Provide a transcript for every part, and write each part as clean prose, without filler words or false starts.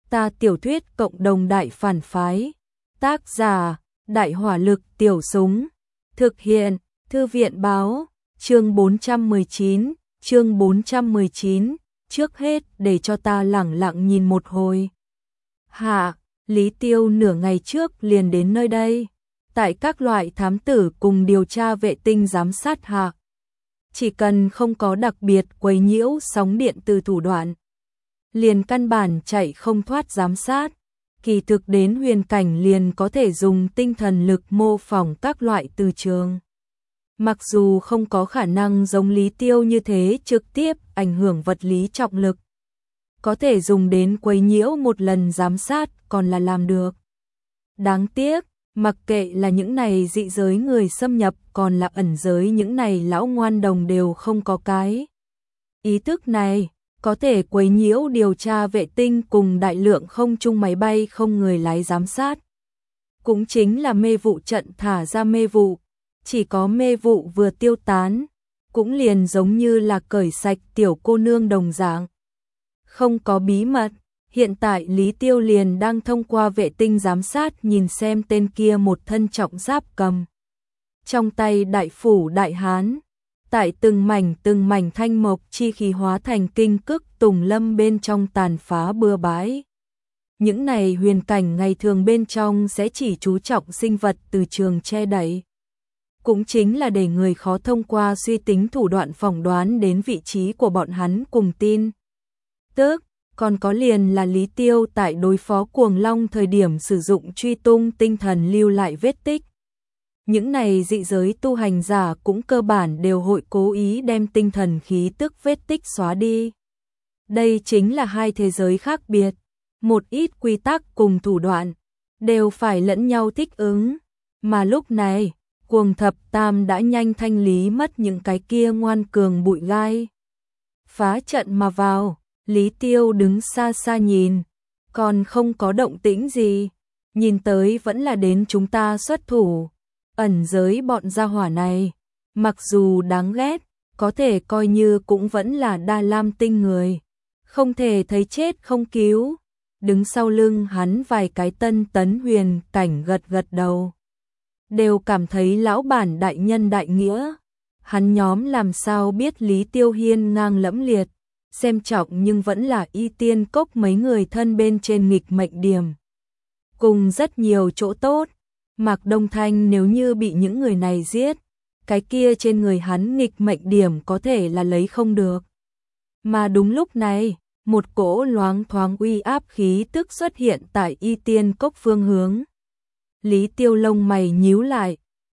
Ta tiểu thuyết cộng đồng đại phản phái. Tác giả, Đại hỏa lực tiểu súng. Thực hiện, Thư viện báo, chương 419, chương 419, trước hết để cho ta lẳng lặng nhìn một hồi. Hạ, Lý Tiêu nửa ngày trước liền đến nơi đây, tại các loại thám tử cùng điều tra vệ tinh giám sát hạ. Chỉ cần không có đặc biệt quấy nhiễu sóng điện từ thủ đoạn, liền căn bản chạy không thoát giám sát. Kỳ thực đến huyền cảnh liền có thể dùng tinh thần lực mô phỏng các loại từ trường. Mặc dù không có khả năng giống Lý Tiêu như thế trực tiếp ảnh hưởng vật lý trọng lực, có thể dùng đến quấy nhiễu một lần giám sát còn là làm được. Đáng tiếc, mặc kệ là những này dị giới người xâm nhập còn là ẩn giới, những này lão ngoan đồng đều không có cái ý thức này, có thể quấy nhiễu điều tra vệ tinh cùng đại lượng không trung máy bay không người lái giám sát. Cũng chính là mê vụ trận thả ra mê vụ, chỉ có mê vụ vừa tiêu tán, cũng liền giống như là cởi sạch tiểu cô nương đồng dạng. Không có bí mật, hiện tại Lý Tiêu liền đang thông qua vệ tinh giám sát nhìn xem tên kia một thân trọng giáp cầm trong tay đại phủ đại hán, tại từng mảnh thanh mộc chi khí hóa thành kinh cức tùng lâm bên trong tàn phá bừa bãi. Những này huyền cảnh ngày thường bên trong sẽ chỉ chú trọng sinh vật từ trường che đậy, cũng chính là để người khó thông qua suy tính thủ đoạn phỏng đoán đến vị trí của bọn hắn cùng tin tức. Còn có liền là Lý Tiêu tại đối phó cuồng long thời điểm sử dụng truy tung tinh thần lưu lại vết tích. Những này dị giới tu hành giả cũng cơ bản đều hội cố ý đem tinh thần khí tức vết tích xóa đi. Đây chính là hai thế giới khác biệt, một ít quy tắc cùng thủ đoạn đều phải lẫn nhau thích ứng, mà lúc này, Cuồng Thập Tam đã nhanh thanh lý mất những cái kia ngoan cường bụi gai. Phá trận mà vào, Lý Tiêu đứng xa xa nhìn, còn không có động tĩnh gì, nhìn tới vẫn là đến chúng ta xuất thủ. Ẩn giới bọn gia hỏa này, mặc dù đáng ghét, có thể coi như cũng vẫn là Đa Lam tinh người, không thể thấy chết không cứu. Đứng sau lưng hắn vài cái tấn huyền cảnh gật gật đầu, đều cảm thấy lão bản đại nhân đại nghĩa. Hắn nhóm làm sao biết Lý Tiêu hiên ngang lẫm liệt, xem trọng nhưng vẫn là Y Tiên Cốc mấy người thân bên trên nghịch mệnh điểm, cùng rất nhiều chỗ tốt. Mạc Đông Thanh nếu như bị những người này giết, cái kia trên người hắn nghịch mệnh điểm có thể là lấy không được. Mà đúng lúc này, một cỗ loáng thoáng uy áp khí tức xuất hiện tại Y Tiên Cốc phương hướng. Lý Tiêu lông mày nhíu lại,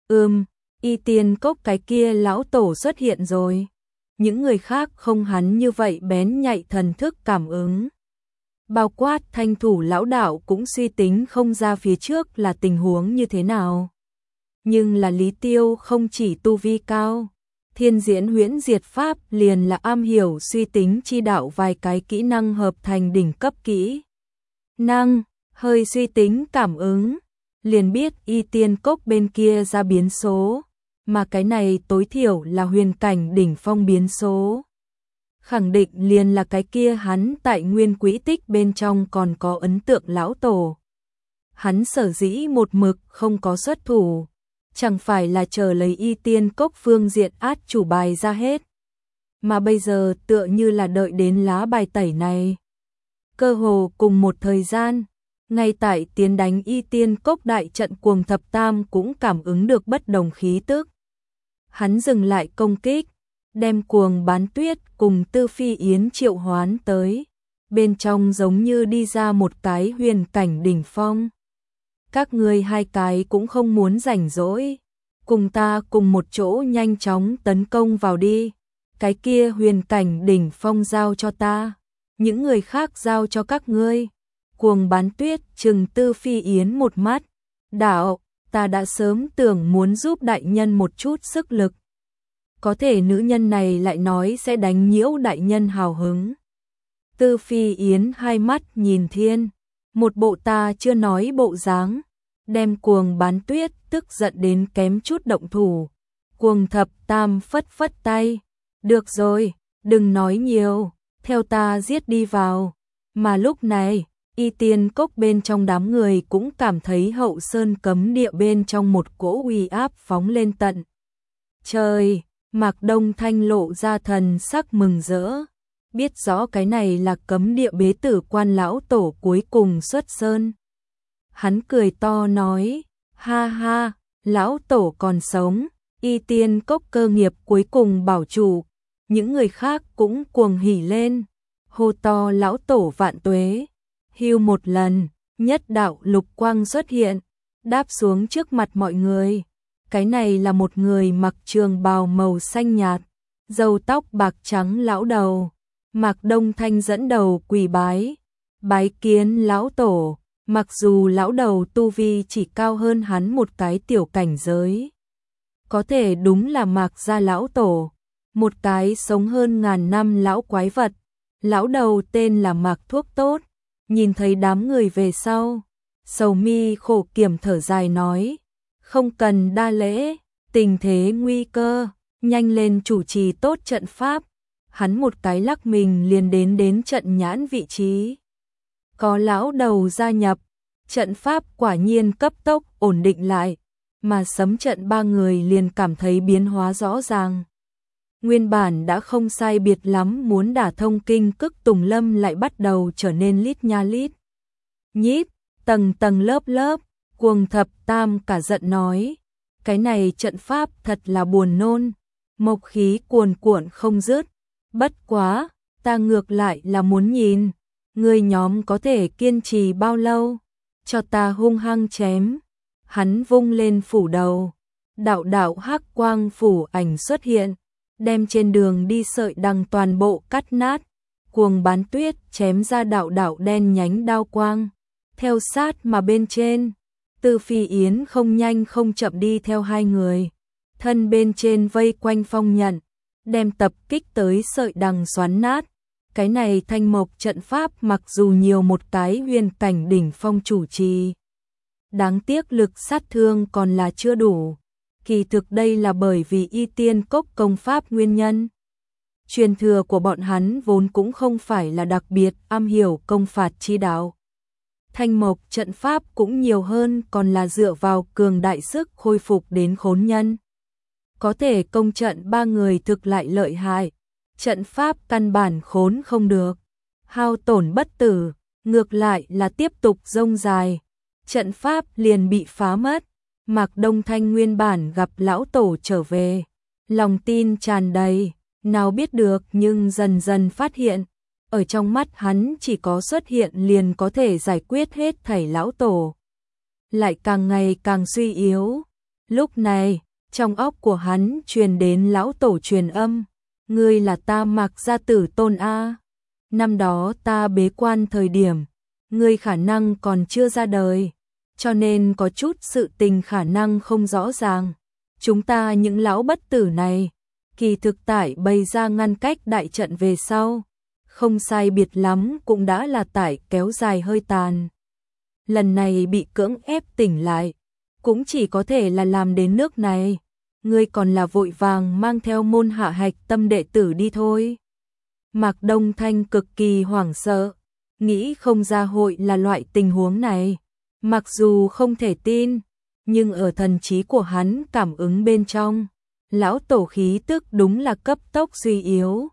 Y Tiên Cốc cái kia lão tổ xuất hiện rồi. Những người khác không hắn như vậy bén nhạy thần thức cảm ứng. Bao quát Thanh Thủ lão đạo cũng suy tính không ra phía trước là tình huống như thế nào. Nhưng là Lý Tiêu không chỉ tu vi cao, thiên diễn huyễn diệt pháp liền là am hiểu suy tính chi đạo vài cái kỹ năng hợp thành đỉnh cấp kỹ năng, hơi suy tính cảm ứng, liền biết Y Tiên Cốc bên kia ra biến số, mà cái này tối thiểu là huyền cảnh đỉnh phong biến số. Khẳng định liền là cái kia hắn tại nguyên quỹ tích bên trong còn có ấn tượng lão tổ. Hắn sở dĩ một mực không có xuất thủ, chẳng phải là chờ lấy Y Tiên Cốc phương diện át chủ bài ra hết, mà bây giờ tựa như là đợi đến lá bài tẩy này. Cơ hồ cùng một thời gian, ngay tại tiến đánh Y Tiên Cốc đại trận, Cuồng Thập Tam cũng cảm ứng được bất đồng khí tức. Hắn dừng lại công kích, đem Cuồng Bán Tuyết cùng Tư Phi Yến triệu hoán tới, bên trong giống như đi ra một cái huyền cảnh đỉnh phong. Các ngươi hai cái cũng không muốn rảnh rỗi, cùng ta cùng một chỗ nhanh chóng tấn công vào đi. Cái kia huyền cảnh đỉnh phong giao cho ta, những người khác giao cho các ngươi. Cuồng Bán Tuyết trừng Tư Phi Yến một mắt, đạo, ta đã sớm tưởng muốn giúp đại nhân một chút sức lực, có thể nữ nhân này lại nói sẽ đánh nhiễu đại nhân hào hứng. Tư Phi Yến hai mắt nhìn thiên, một bộ ta chưa nói bộ dáng, đem Cuồng Bán Tuyết tức giận đến kém chút động thủ. Cuồng Thập Tam phất phất tay, được rồi, đừng nói nhiều, theo ta giết đi vào. Mà lúc này, Y Tiên Cốc bên trong đám người cũng cảm thấy Hậu Sơn cấm địa bên trong một cỗ uy áp phóng lên tận trời. Mạc Đông Thanh lộ ra thần sắc mừng rỡ, biết rõ cái này là cấm địa bế tử quan lão tổ cuối cùng xuất sơn. Hắn cười to nói, ha ha, lão tổ còn sống, Y Tiên Cốc cơ nghiệp cuối cùng bảo trụ. Những người khác cũng cuồng hỉ lên, hô to lão tổ vạn tuế. Hưu một lần, nhất đạo lục quang xuất hiện, đáp xuống trước mặt mọi người. Cái này là một người mặc trường bào màu xanh nhạt, râu tóc bạc trắng lão đầu. Mạc Đông Thanh dẫn đầu quỳ bái kiến lão tổ. Mặc dù lão đầu tu vi chỉ cao hơn hắn một cái tiểu cảnh giới, có thể đúng là Mạc gia lão tổ, một cái sống hơn ngàn năm lão quái vật. Lão đầu tên là Mạc Thuốc Tốt, nhìn thấy đám người về sau, sầu mi khổ kiểm thở dài nói, không cần đa lễ, tình thế nguy cơ, nhanh lên chủ trì tốt trận pháp. Hắn một cái lắc mình liền đến trận nhãn vị trí. Có lão đầu gia nhập, trận pháp quả nhiên cấp tốc ổn định lại, mà sấm trận ba người liền cảm thấy biến hóa rõ ràng. Nguyên bản đã không sai biệt lắm muốn đả thông kinh cức tùng lâm lại bắt đầu trở nên lít nha lít nhít, tầng tầng lớp lớp. Cuồng Thập Tam cả giận nói, cái này trận pháp thật là buồn nôn, mộc khí cuồn cuộn không dứt. Bất quá, ta ngược lại là muốn nhìn, người nhóm có thể kiên trì bao lâu, cho ta hung hăng chém. Hắn vung lên phủ đầu, đạo đạo hắc quang phủ ảnh xuất hiện, đem trên đường đi sợi đằng toàn bộ cắt nát. Cuồng Bán Tuyết chém ra đạo đạo đen nhánh đao quang, theo sát mà bên trên. Từ Phi Yến không nhanh không chậm đi theo hai người, thân bên trên vây quanh phong nhận, đem tập kích tới sợi đằng xoắn nát. Cái này thanh mộc trận pháp mặc dù nhiều một cái huyền cảnh đỉnh phong chủ trì, đáng tiếc lực sát thương còn là chưa đủ. Kỳ thực đây là bởi vì Y Tiên Cốc công pháp nguyên nhân. Truyền thừa của bọn hắn vốn cũng không phải là đặc biệt am hiểu công phạt chi đạo. Thanh mộc trận pháp cũng nhiều hơn còn là dựa vào cường đại sức khôi phục đến khốn nhân. Có thể công trận ba người thực lại lợi hại, trận pháp căn bản khốn không được, hao tổn bất tử, ngược lại là tiếp tục rông dài, trận pháp liền bị phá mất. Mạc Đông Thanh nguyên bản gặp lão tổ trở về, lòng tin tràn đầy, nào biết được nhưng dần dần phát hiện, ở trong mắt hắn chỉ có xuất hiện liền có thể giải quyết hết thảy lão tổ, lại càng ngày càng suy yếu. Lúc này, trong óc của hắn truyền đến lão tổ truyền âm, ngươi là ta Mạc gia tử tôn a. Năm đó ta bế quan thời điểm, ngươi khả năng còn chưa ra đời, cho nên có chút sự tình khả năng không rõ ràng. Chúng ta những lão bất tử này, kỳ thực tại bày ra ngăn cách đại trận về sau, không sai biệt lắm cũng đã là tải kéo dài hơi tàn. Lần này bị cưỡng ép tỉnh lại, cũng chỉ có thể là làm đến nước này. Ngươi còn là vội vàng mang theo môn hạ hạch tâm đệ tử đi thôi. Mạc Đông Thanh cực kỳ hoảng sợ, nghĩ không ra hội là loại tình huống này. Mặc dù không thể tin, nhưng ở thần trí của hắn cảm ứng bên trong, lão tổ khí tức đúng là cấp tốc suy yếu.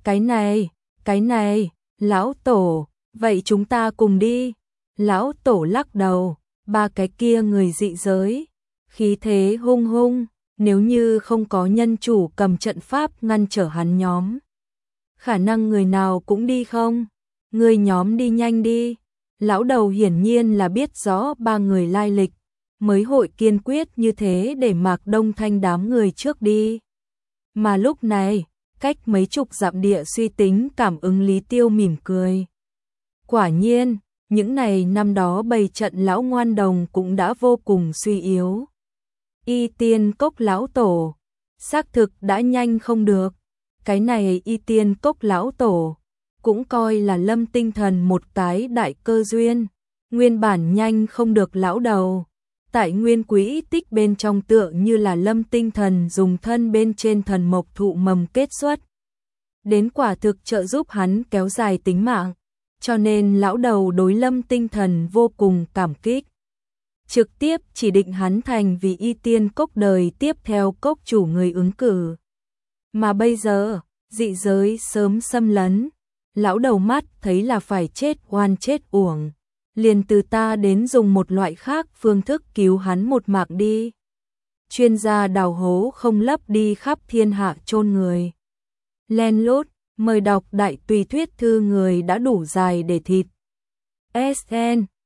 Cái này, lão tổ, vậy chúng ta cùng đi. Lão tổ lắc đầu, ba cái kia người dị giới, khí thế hung hung, nếu như không có nhân chủ cầm trận pháp ngăn trở hắn nhóm, khả năng người nào cũng đi không? Người nhóm đi nhanh đi. Lão đầu hiển nhiên là biết rõ ba người lai lịch, mới hội kiên quyết như thế để Mạc Đông Thanh đám người trước đi. Mà lúc này, cách mấy chục dặm địa suy tính cảm ứng Lý Tiêu mỉm cười. Quả nhiên, những này năm đó bày trận lão ngoan đồng cũng đã vô cùng suy yếu. Y Tiên Cốc lão tổ, xác thực đã nhanh không được. Cái này Y Tiên Cốc lão tổ cũng coi là Lâm Tinh Thần một cái đại cơ duyên, nguyên bản nhanh không được lão đầu. Tại nguyên quỹ tích bên trong tựa như là Lâm Tinh Thần dùng thân bên trên thần mộc thụ mầm kết xuất, đến quả thực trợ giúp hắn kéo dài tính mạng. cho nên lão đầu đối Lâm Tinh Thần vô cùng cảm kích. Trực tiếp chỉ định hắn thành vì y tiên cốc đời tiếp theo cốc chủ người ứng cử. Mà bây giờ, dị giới sớm xâm lấn, lão đầu mắt thấy là phải chết oan chết uổng, liền từ ta đến dùng một loại khác phương thức cứu hắn một mạng đi. Chuyên gia đào hố không lấp đi khắp thiên hạ chôn người. Len lút, mời đọc đại tùy thuyết thư người đã đủ dài để thịt. SN